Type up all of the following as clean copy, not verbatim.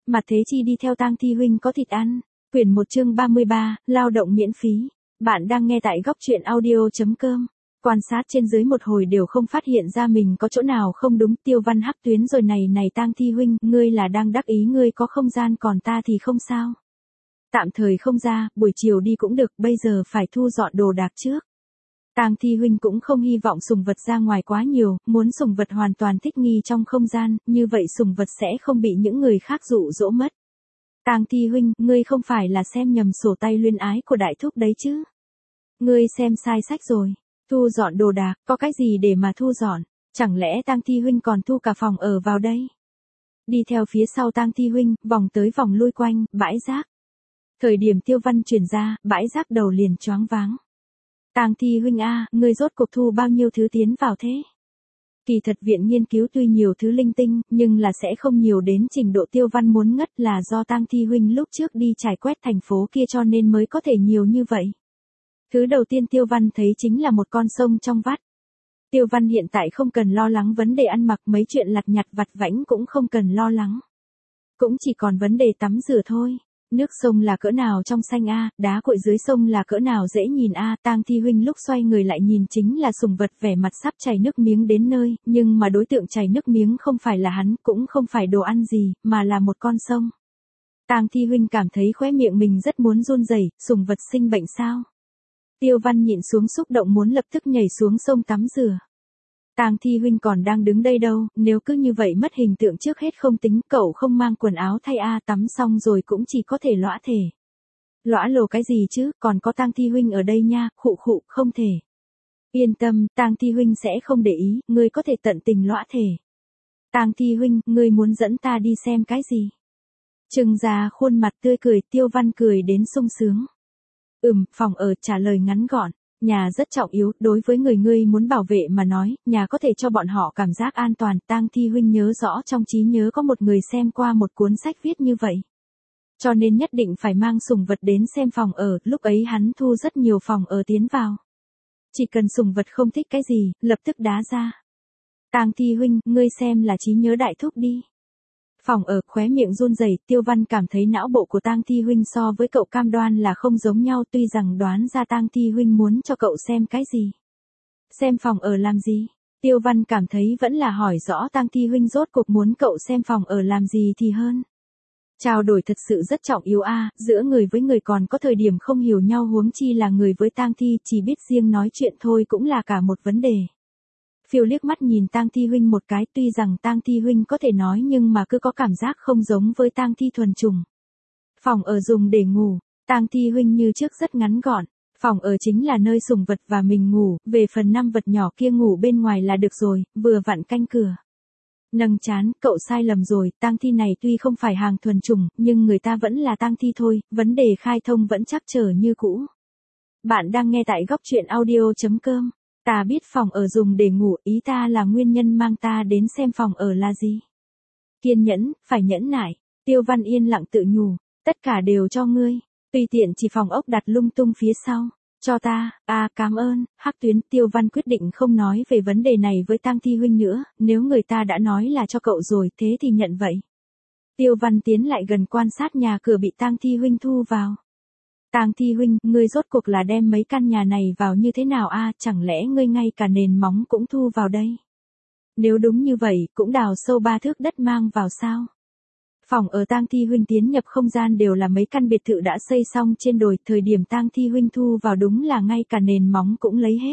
Mặt thế chi đi theo Tang Thi huynh có thịt ăn. Quyển 1 chương 33, lao động miễn phí. Bạn đang nghe tại góc truyện audio.com. Quan sát trên dưới một hồi đều không phát hiện ra mình có chỗ nào không đúng. Tiêu Văn hắc tuyến rồi này Tang Thi huynh, ngươi là đang đắc ý ngươi có không gian còn ta thì không sao. Tạm thời không ra, buổi chiều đi cũng được, bây giờ phải thu dọn đồ đạc trước. Tang Thi huynh cũng không hy vọng sùng vật ra ngoài quá nhiều, muốn sùng vật hoàn toàn thích nghi trong không gian, như vậy sùng vật sẽ không bị những người khác dụ dỗ mất. Tang Thi huynh, ngươi không phải là xem nhầm sổ tay luyên ái của đại thúc đấy chứ? Ngươi xem sai sách rồi. Thu dọn đồ đạc, có cái gì để mà thu dọn? Chẳng lẽ Tang Thi huynh còn thu cả phòng ở vào đây? Đi theo phía sau Tang Thi huynh, vòng tới vòng lui quanh, bãi rác. Thời điểm Tiêu Văn chuyển ra, bãi rác đầu liền choáng váng. Tang Thi huynh a, ngươi rốt cuộc thu bao nhiêu thứ tiến vào thế? Kỳ thật viện nghiên cứu tuy nhiều thứ linh tinh, nhưng là sẽ không nhiều đến trình độ Tiêu Văn muốn ngất, là do Tang Thi huynh lúc trước đi trải quét thành phố kia cho nên mới có thể nhiều như vậy. Thứ đầu tiên Tiêu Văn thấy chính là một con sông trong vắt. Tiêu Văn hiện tại không cần lo lắng vấn đề ăn mặc, mấy chuyện lặt nhặt vặt vãnh cũng không cần lo lắng. Cũng chỉ còn vấn đề tắm rửa thôi. Nước sông là cỡ nào trong xanh a, đá cuội dưới sông là cỡ nào dễ nhìn a. Tang Thi huynh lúc xoay người lại nhìn chính là sùng vật vẻ mặt sắp chảy nước miếng đến nơi, nhưng mà đối tượng chảy nước miếng không phải là hắn, cũng không phải đồ ăn gì, mà là một con sông. Tang Thi huynh cảm thấy khóe miệng mình rất muốn run rẩy, sùng vật sinh bệnh sao? Tiêu Văn nhịn xuống xúc động muốn lập tức nhảy xuống sông tắm rửa. Tang Thi huynh còn đang đứng đây đâu, nếu cứ như vậy mất hình tượng trước hết không tính, cậu không mang quần áo thay a, tắm xong rồi cũng chỉ có thể lõa thể. Lõa lồ cái gì chứ, còn có Tang Thi huynh ở đây nha, khụ, không thể. Yên tâm, Tang Thi huynh sẽ không để ý, ngươi có thể tận tình lõa thể. Tang Thi huynh, ngươi muốn dẫn ta đi xem cái gì? Trừng ra khuôn mặt tươi cười, Tiêu Văn cười đến sung sướng. Phòng ở, trả lời ngắn gọn. Nhà rất trọng yếu, đối với người ngươi muốn bảo vệ mà nói, nhà có thể cho bọn họ cảm giác an toàn. Tang Thi huynh nhớ rõ trong trí nhớ có một người xem qua một cuốn sách viết như vậy. Cho nên nhất định phải mang sùng vật đến xem phòng ở, lúc ấy hắn thu rất nhiều phòng ở tiến vào. Chỉ cần sùng vật không thích cái gì, lập tức đá ra. Tang Thi huynh, ngươi xem là trí nhớ đại thúc đi. Phòng ở, khóe miệng run rẩy, Tiêu Văn cảm thấy não bộ của Tang Thi huynh so với cậu cam đoan là không giống nhau, tuy rằng đoán ra Tang Thi huynh muốn cho cậu xem cái gì. Xem phòng ở làm gì? Tiêu Văn cảm thấy vẫn là hỏi rõ Tang Thi huynh rốt cuộc muốn cậu xem phòng ở làm gì thì hơn. Trao đổi thật sự rất trọng yếu a, giữa người với người còn có thời điểm không hiểu nhau, huống chi là người với Tang Thi, chỉ biết riêng nói chuyện thôi cũng là cả một vấn đề. Phiêu liếc mắt nhìn Tang Thi huynh một cái, tuy rằng Tang Thi huynh có thể nói nhưng mà cứ có cảm giác không giống với Tang Thi thuần chủng. Phòng ở dùng để ngủ, Tang Thi huynh như trước rất ngắn gọn, phòng ở chính là nơi sùng vật và mình ngủ, về phần 5 vật nhỏ kia ngủ bên ngoài là được rồi, vừa vặn canh cửa. Nâng chán, cậu sai lầm rồi, Tang Thi này tuy không phải hàng thuần chủng, nhưng người ta vẫn là Tang Thi thôi, vấn đề khai thông vẫn trắc trở như cũ. Bạn đang nghe tại góc truyện audio.com. Ta biết phòng ở dùng để ngủ, ý ta là nguyên nhân mang ta đến xem phòng ở là gì? Kiên nhẫn, phải nhẫn nại. Tiêu Văn yên lặng tự nhủ, tất cả đều cho ngươi, tùy tiện chỉ phòng ốc đặt lung tung phía sau, cho ta. Cảm ơn. Hắc tuyến. Tiêu Văn quyết định không nói về vấn đề này với Tang Thi huynh nữa, nếu người ta đã nói là cho cậu rồi, thế thì nhận vậy. Tiêu Văn tiến lại gần quan sát nhà cửa bị Tang Thi huynh thu vào. Tang Thi huynh, ngươi rốt cuộc là đem mấy căn nhà này vào như thế nào a, chẳng lẽ ngươi ngay cả nền móng cũng thu vào đây? Nếu đúng như vậy, cũng đào sâu 3 thước đất mang vào sao? Phòng ở Tang Thi huynh tiến nhập không gian đều là mấy căn biệt thự đã xây xong trên đồi, thời điểm Tang Thi huynh thu vào đúng là ngay cả nền móng cũng lấy hết.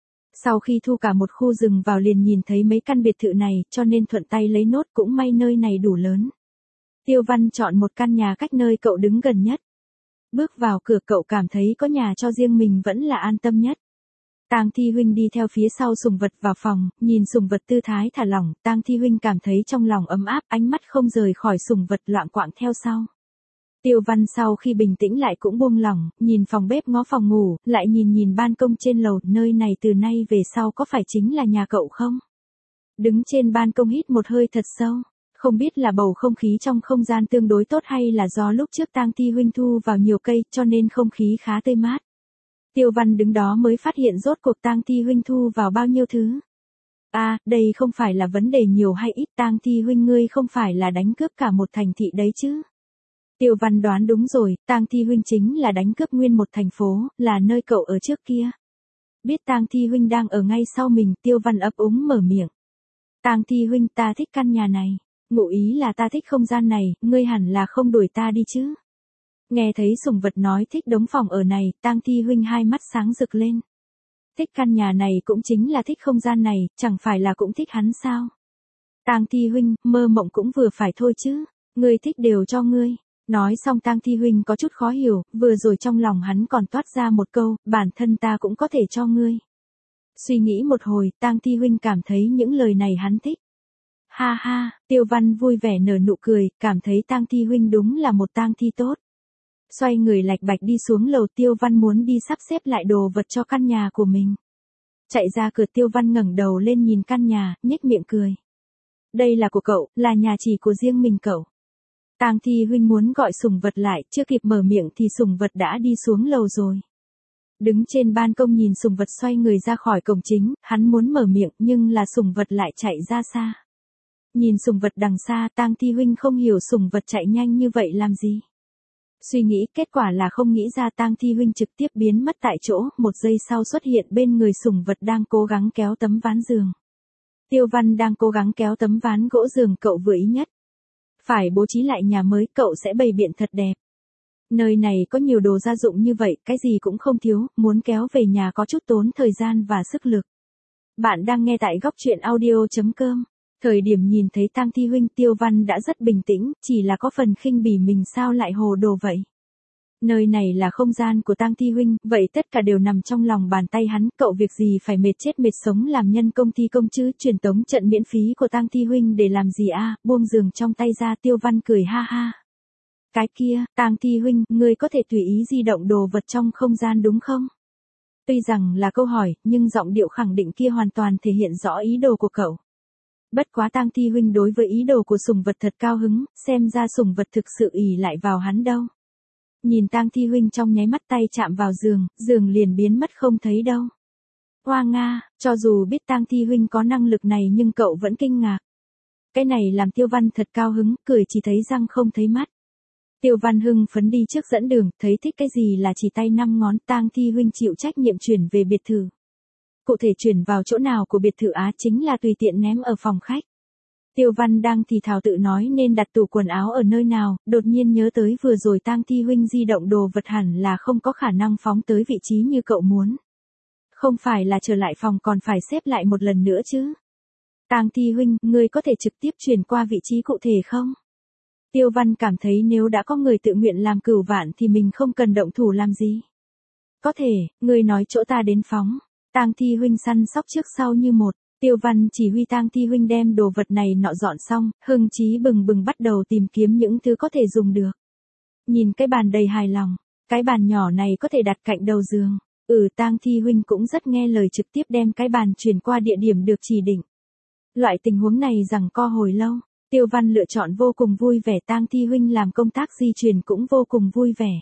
Sau khi thu cả một khu rừng vào liền nhìn thấy mấy căn biệt thự này, cho nên thuận tay lấy nốt, cũng may nơi này đủ lớn. Tiêu Văn chọn một căn nhà cách nơi cậu đứng gần nhất. Bước vào cửa cậu cảm thấy có nhà cho riêng mình vẫn là an tâm nhất. Tang Thi huynh đi theo phía sau sùng vật vào phòng, nhìn sùng vật tư thái thả lỏng, Tang Thi huynh cảm thấy trong lòng ấm áp, ánh mắt không rời khỏi sùng vật loạng quạng theo sau. Tiêu Văn sau khi bình tĩnh lại cũng buông lỏng, nhìn phòng bếp ngó phòng ngủ, lại nhìn ban công trên lầu, nơi này từ nay về sau có phải chính là nhà cậu không? Đứng trên ban công hít một hơi thật sâu. Không biết là bầu không khí trong không gian tương đối tốt hay là do lúc trước Tang Thi huynh thu vào nhiều cây cho nên không khí khá tươi mát. Tiêu Văn đứng đó mới phát hiện rốt cuộc Tang Thi huynh thu vào bao nhiêu thứ. Đây không phải là vấn đề nhiều hay ít, Tang Thi huynh ngươi không phải là đánh cướp cả một thành thị đấy chứ? Tiêu Văn đoán đúng rồi, Tang Thi huynh chính là đánh cướp nguyên một thành phố, là nơi cậu ở trước kia. Biết Tang Thi huynh đang ở ngay sau mình, Tiêu Văn ấp úng mở miệng. Tang Thi huynh, ta thích căn nhà này. Ngụ ý là ta thích không gian này, ngươi hẳn là không đuổi ta đi chứ? Nghe thấy sùng vật nói thích đống phòng ở này, Tang Thi huynh hai mắt sáng rực lên. Thích căn nhà này cũng chính là thích không gian này, chẳng phải là cũng thích hắn sao? Tang Thi huynh, mơ mộng cũng vừa phải thôi chứ, ngươi thích đều cho ngươi. Nói xong Tang Thi huynh có chút khó hiểu, vừa rồi trong lòng hắn còn toát ra một câu, bản thân ta cũng có thể cho ngươi. Suy nghĩ một hồi, Tang Thi huynh cảm thấy những lời này hắn thích. Ha ha, Tiêu Văn vui vẻ nở nụ cười, cảm thấy Tang Thi huynh đúng là một Tang Thi tốt. Xoay người lạch bạch đi xuống lầu, Tiêu Văn muốn đi sắp xếp lại đồ vật cho căn nhà của mình. Chạy ra cửa, Tiêu Văn ngẩng đầu lên nhìn căn nhà, nhếch miệng cười. Đây là của cậu, là nhà chỉ của riêng mình cậu. Tang Thi huynh muốn gọi sùng vật lại, chưa kịp mở miệng thì sùng vật đã đi xuống lầu rồi. Đứng trên ban công nhìn sùng vật xoay người ra khỏi cổng chính, hắn muốn mở miệng nhưng là sùng vật lại chạy ra xa. Nhìn sùng vật đằng xa, Tang Thi huynh không hiểu sùng vật chạy nhanh như vậy làm gì. Suy nghĩ, kết quả là không nghĩ ra, Tang Thi huynh trực tiếp biến mất tại chỗ, một giây sau xuất hiện bên người sùng vật đang cố gắng kéo tấm ván giường. Tiêu Văn đang cố gắng kéo tấm ván gỗ giường cậu vừa ý nhất. Phải bố trí lại nhà mới, cậu sẽ bày biện thật đẹp. Nơi này có nhiều đồ gia dụng như vậy, cái gì cũng không thiếu, muốn kéo về nhà có chút tốn thời gian và sức lực. Bạn đang nghe tại góc truyện audio.com. Thời điểm nhìn thấy Tang Thi huynh, Tiêu Văn đã rất bình tĩnh, chỉ là có phần khinh bỉ mình sao lại hồ đồ vậy. Nơi này là không gian của Tang Thi huynh, vậy tất cả đều nằm trong lòng bàn tay hắn, cậu việc gì phải mệt chết mệt sống làm nhân công thi công chứ, truyền tống trận miễn phí của Tang Thi huynh để làm gì buông giường trong tay ra, Tiêu Văn cười ha ha. Cái kia, Tang Thi huynh, ngươi có thể tùy ý di động đồ vật trong không gian đúng không? Tuy rằng là câu hỏi, nhưng giọng điệu khẳng định kia hoàn toàn thể hiện rõ ý đồ của cậu. Bất quá Tang Thi huynh đối với ý đồ của sùng vật thật cao hứng, xem ra sùng vật thực sự ỷ lại vào hắn đâu. Nhìn Tang Thi huynh trong nháy mắt tay chạm vào giường, giường liền biến mất không thấy đâu. Hoa Nga, cho dù biết Tang Thi huynh có năng lực này nhưng cậu vẫn kinh ngạc. Cái này làm Tiêu Văn thật cao hứng, cười chỉ thấy răng không thấy mắt. Tiêu Văn hưng phấn đi trước dẫn đường, thấy thích cái gì là chỉ tay 5 ngón, Tang Thi huynh chịu trách nhiệm chuyển về biệt thự. Cụ thể chuyển vào chỗ nào của biệt thự chính là tùy tiện ném ở phòng khách. Tiêu Văn đang thì thào tự nói nên đặt tủ quần áo ở nơi nào, đột nhiên nhớ tới vừa rồi Tang Thi huynh di động đồ vật hẳn là không có khả năng phóng tới vị trí như cậu muốn. Không phải là trở lại phòng còn phải xếp lại một lần nữa chứ. Tang Thi huynh, ngươi có thể trực tiếp chuyển qua vị trí cụ thể không? Tiêu Văn cảm thấy nếu đã có người tự nguyện làm cửu vạn thì mình không cần động thủ làm gì. Có thể, ngươi nói chỗ ta đến phóng. Tang Thi huynh săn sóc trước sau như một. Tiêu Văn chỉ huy Tang Thi huynh đem đồ vật này nọ dọn xong, hưng chí bừng bừng bắt đầu tìm kiếm những thứ có thể dùng được. Nhìn cái bàn đầy hài lòng, cái bàn nhỏ này có thể đặt cạnh đầu giường. Tang Thi huynh cũng rất nghe lời, trực tiếp đem cái bàn chuyển qua địa điểm được chỉ định. Loại tình huống này giằng co hồi lâu, Tiêu Văn lựa chọn vô cùng vui vẻ, Tang Thi huynh làm công tác di chuyển cũng vô cùng vui vẻ.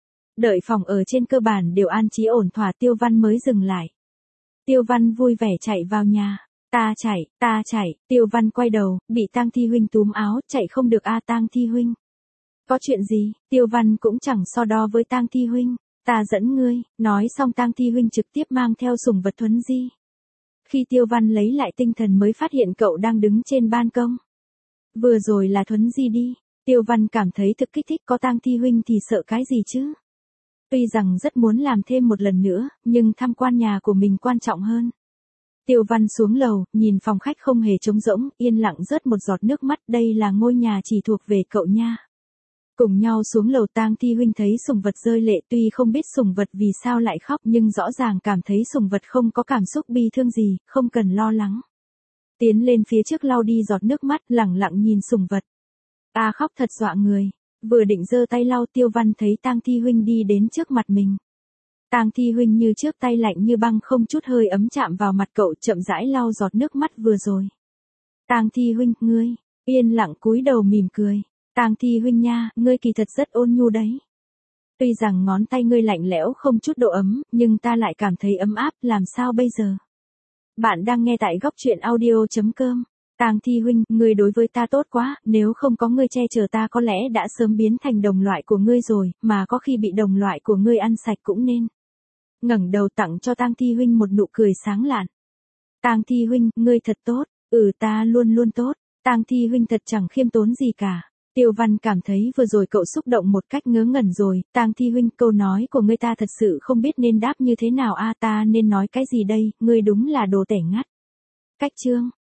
Đợi phòng ở trên cơ bản đều an trí ổn thỏa, Tiêu Văn mới dừng lại. Tiêu Văn vui vẻ chạy vào nhà. Ta chạy, Tiêu Văn quay đầu, bị Tang Thi huynh túm áo, chạy không được Tang Thi huynh. Có chuyện gì? Tiêu Văn cũng chẳng so đo với Tang Thi huynh, ta dẫn ngươi, nói xong Tang Thi huynh trực tiếp mang theo sùng vật Thuấn Di. Khi Tiêu Văn lấy lại tinh thần mới phát hiện cậu đang đứng trên ban công. Vừa rồi là Thuấn Di đi, Tiêu Văn cảm thấy thực kích thích, có Tang Thi huynh thì sợ cái gì chứ? Tuy rằng rất muốn làm thêm một lần nữa, nhưng tham quan nhà của mình quan trọng hơn. Tiêu Văn xuống lầu, nhìn phòng khách không hề trống rỗng, yên lặng rớt một giọt nước mắt, đây là ngôi nhà chỉ thuộc về cậu nha. Cùng nhau xuống lầu, Tang Thi huynh thấy sùng vật rơi lệ, tuy không biết sùng vật vì sao lại khóc nhưng rõ ràng cảm thấy sùng vật không có cảm xúc bi thương gì, không cần lo lắng. Tiến lên phía trước lau đi giọt nước mắt, lẳng lặng nhìn sùng vật. Khóc thật dọa người. Vừa định giơ tay lau, Tiêu Văn thấy Tang Thi huynh đi đến trước mặt mình. Tang Thi huynh như trước, tay lạnh như băng không chút hơi ấm chạm vào mặt cậu, chậm rãi lau giọt nước mắt vừa rồi. Tang Thi huynh, ngươi, yên lặng cúi đầu mỉm cười. Tang Thi huynh nha, ngươi kỳ thật rất ôn nhu đấy. Tuy rằng ngón tay ngươi lạnh lẽo không chút độ ấm, nhưng ta lại cảm thấy ấm áp, làm sao bây giờ? Bạn đang nghe tại góc truyện audio.com. Tang Thi huynh, ngươi đối với ta tốt quá, nếu không có ngươi che chở ta có lẽ đã sớm biến thành đồng loại của ngươi rồi, mà có khi bị đồng loại của ngươi ăn sạch cũng nên. Ngẩng đầu tặng cho Tang Thi huynh một nụ cười sáng lạn. Tang Thi huynh, ngươi thật tốt, ta luôn luôn tốt. Tang Thi huynh thật chẳng khiêm tốn gì cả. Tiêu Văn cảm thấy vừa rồi cậu xúc động một cách ngớ ngẩn rồi, Tang Thi huynh, câu nói của ngươi ta thật sự không biết nên đáp như thế nào ta nên nói cái gì đây, ngươi đúng là đồ tẻ ngắt. Cách chương